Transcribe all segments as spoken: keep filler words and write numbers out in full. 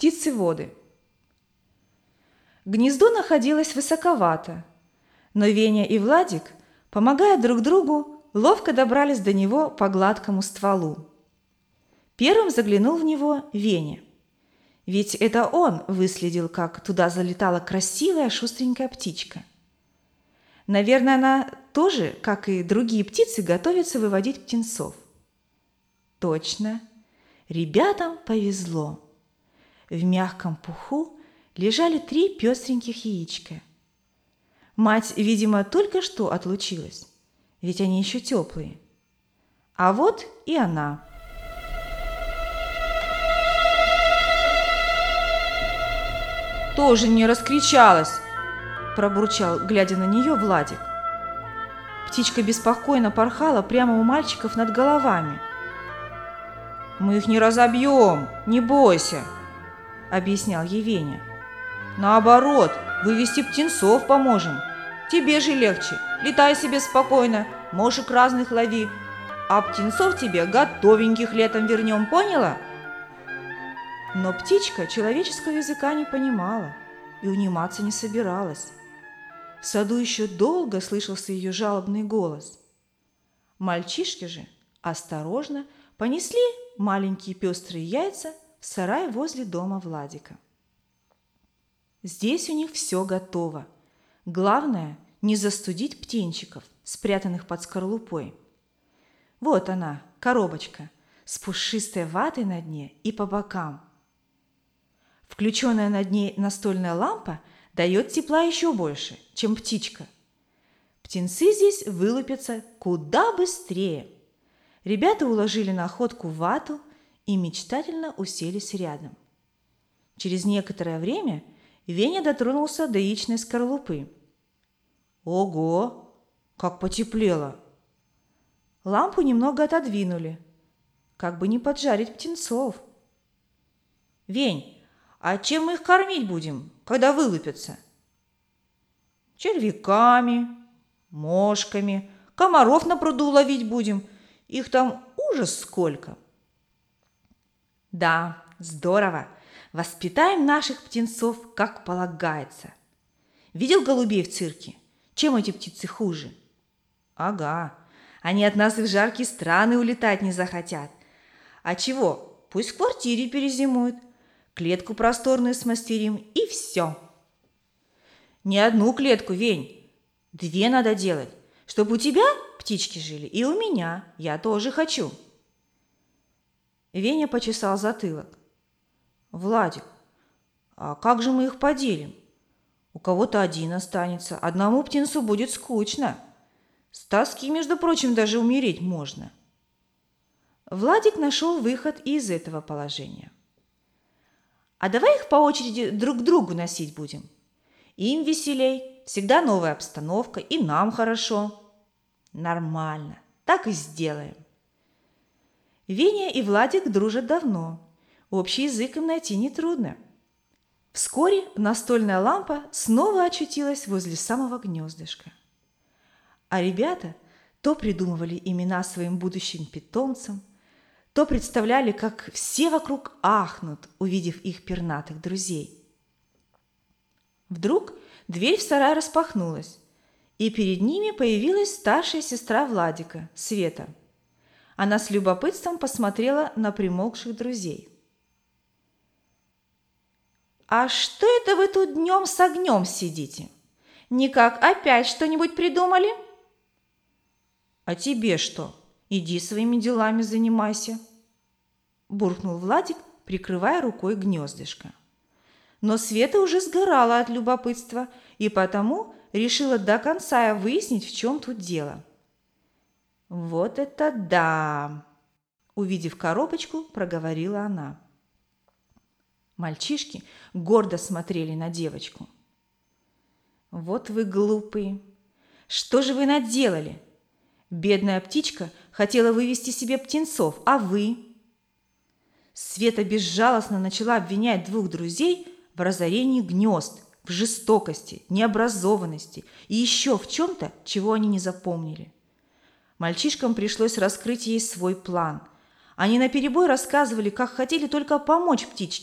Птицеводы. Гнездо находилось высоковато, но Веня и Владик, помогая друг другу, ловко добрались до него по гладкому стволу. Первым заглянул в него Веня, ведь это он выследил, как туда залетала красивая шустренькая птичка. Наверное, она тоже, как и другие птицы, готовится выводить птенцов. Точно, ребятам повезло. В мягком пуху лежали три пестреньких яичка. Мать, видимо, только что отлучилась, ведь они еще теплые. А вот и она. «Тоже не раскричалась!» – пробурчал, глядя на нее, Владик. Птичка беспокойно порхала прямо у мальчиков над головами. «Мы их не разобьем, не бойся!» – объяснял ей Веня. «Наоборот, вывести птенцов поможем. Тебе же легче, летай себе спокойно, мошек разных лови, а птенцов тебе готовеньких летом вернем, поняла?» Но птичка человеческого языка не понимала и униматься не собиралась. В саду еще долго слышался ее жалобный голос. Мальчишки же осторожно понесли маленькие пестрые яйца в сарай возле дома Владика. Здесь у них все готово. Главное – не застудить птенчиков, спрятанных под скорлупой. Вот она, коробочка, с пушистой ватой на дне и по бокам. Включенная над ней настольная лампа дает тепла еще больше, чем птичка. Птенцы здесь вылупятся куда быстрее. Ребята уложили находку в вату и мечтательно уселись рядом. Через некоторое время Веня дотронулся до яичной скорлупы. Ого, как потеплело! Лампу немного отодвинули, как бы не поджарить птенцов. «Вень, а чем мы их кормить будем, когда вылупятся?» «Червяками, мошками, комаров на пруду ловить будем. Их там ужас сколько!» «Да, здорово! Воспитаем наших птенцов, как полагается. Видел голубей в цирке? Чем эти птицы хуже?» «Ага, они от нас и в жаркие страны улетать не захотят. А чего? Пусть в квартире перезимуют. Клетку просторную смастерим, и все». «Не одну клетку, Вень, две надо делать, чтобы у тебя птички жили, и у меня. Я тоже хочу». Веня почесал затылок. «Владик, а как же мы их поделим? У кого-то один останется, одному птенцу будет скучно. С тоски, между прочим, даже умереть можно». Владик нашел выход и из этого положения. «А давай их по очереди друг к другу носить будем. Им веселей, всегда новая обстановка, и нам хорошо». «Нормально, так и сделаем». Веня и Владик дружат давно. Общий язык им найти нетрудно. Вскоре настольная лампа снова очутилась возле самого гнездышка. А ребята то придумывали имена своим будущим питомцам, то представляли, как все вокруг ахнут, увидев их пернатых друзей. Вдруг дверь в сарай распахнулась, и перед ними появилась старшая сестра Владика, Света. Она с любопытством посмотрела на примолкших друзей. «А что это вы тут днем с огнем сидите? Никак опять что-нибудь придумали?» «А тебе что? Иди своими делами занимайся», – буркнул Владик, прикрывая рукой гнездышко. Но Света уже сгорала от любопытства и потому решила до конца выяснить, в чем тут дело. «Вот это да!» – увидев коробочку, проговорила она. Мальчишки гордо смотрели на девочку. «Вот вы глупые! Что же вы наделали? Бедная птичка хотела вывести себе птенцов, а вы?» Света безжалостно начала обвинять двух друзей в разорении гнезд, в жестокости, необразованности и еще в чем-то, чего они не запомнили. Мальчишкам пришлось раскрыть ей свой план. Они наперебой рассказывали, как хотели только помочь птичке,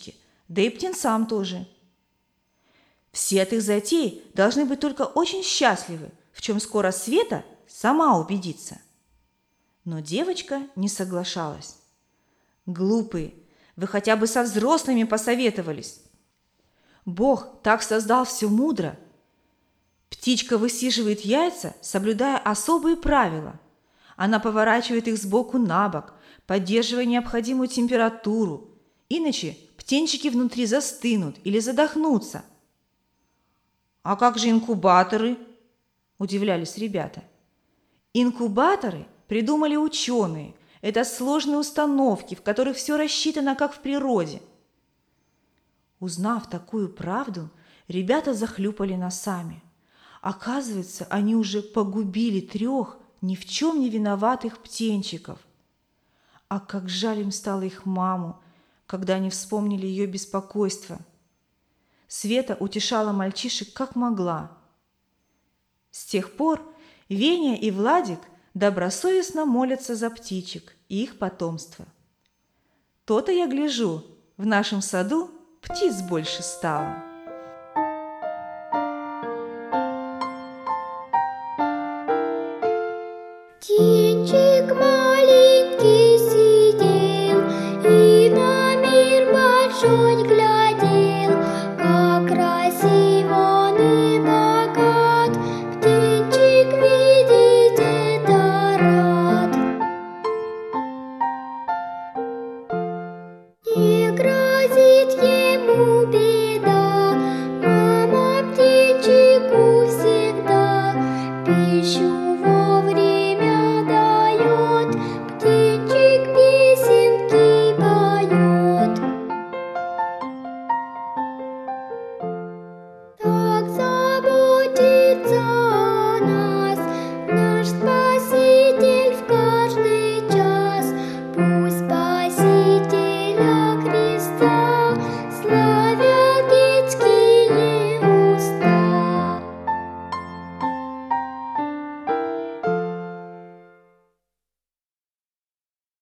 да и птенцам тоже. Все от их затей должны быть только очень счастливы, в чем скоро Света сама убедится. Но девочка не соглашалась. Глупые, вы хотя бы со взрослыми посоветовались. Бог так создал все мудро. Птичка высиживает яйца, соблюдая особые правила. Она поворачивает их сбоку на бок, поддерживая необходимую температуру. Иначе птенчики внутри застынут или задохнутся. «А как же инкубаторы?» – удивлялись ребята. Инкубаторы придумали ученые. Это сложные установки, в которых все рассчитано, как в природе. Узнав такую правду, ребята захлюпали носами. Оказывается, они уже погубили трех ни в чем не виноватых птенчиков. А как жаль им стало их маму, когда они вспомнили ее беспокойство. Света утешала мальчишек как могла. С тех пор Веня и Владик добросовестно молятся за птичек и их потомство. То-то я гляжу, в нашем саду птиц больше стало. Птенчик маленький сидел и на мир большой глядел.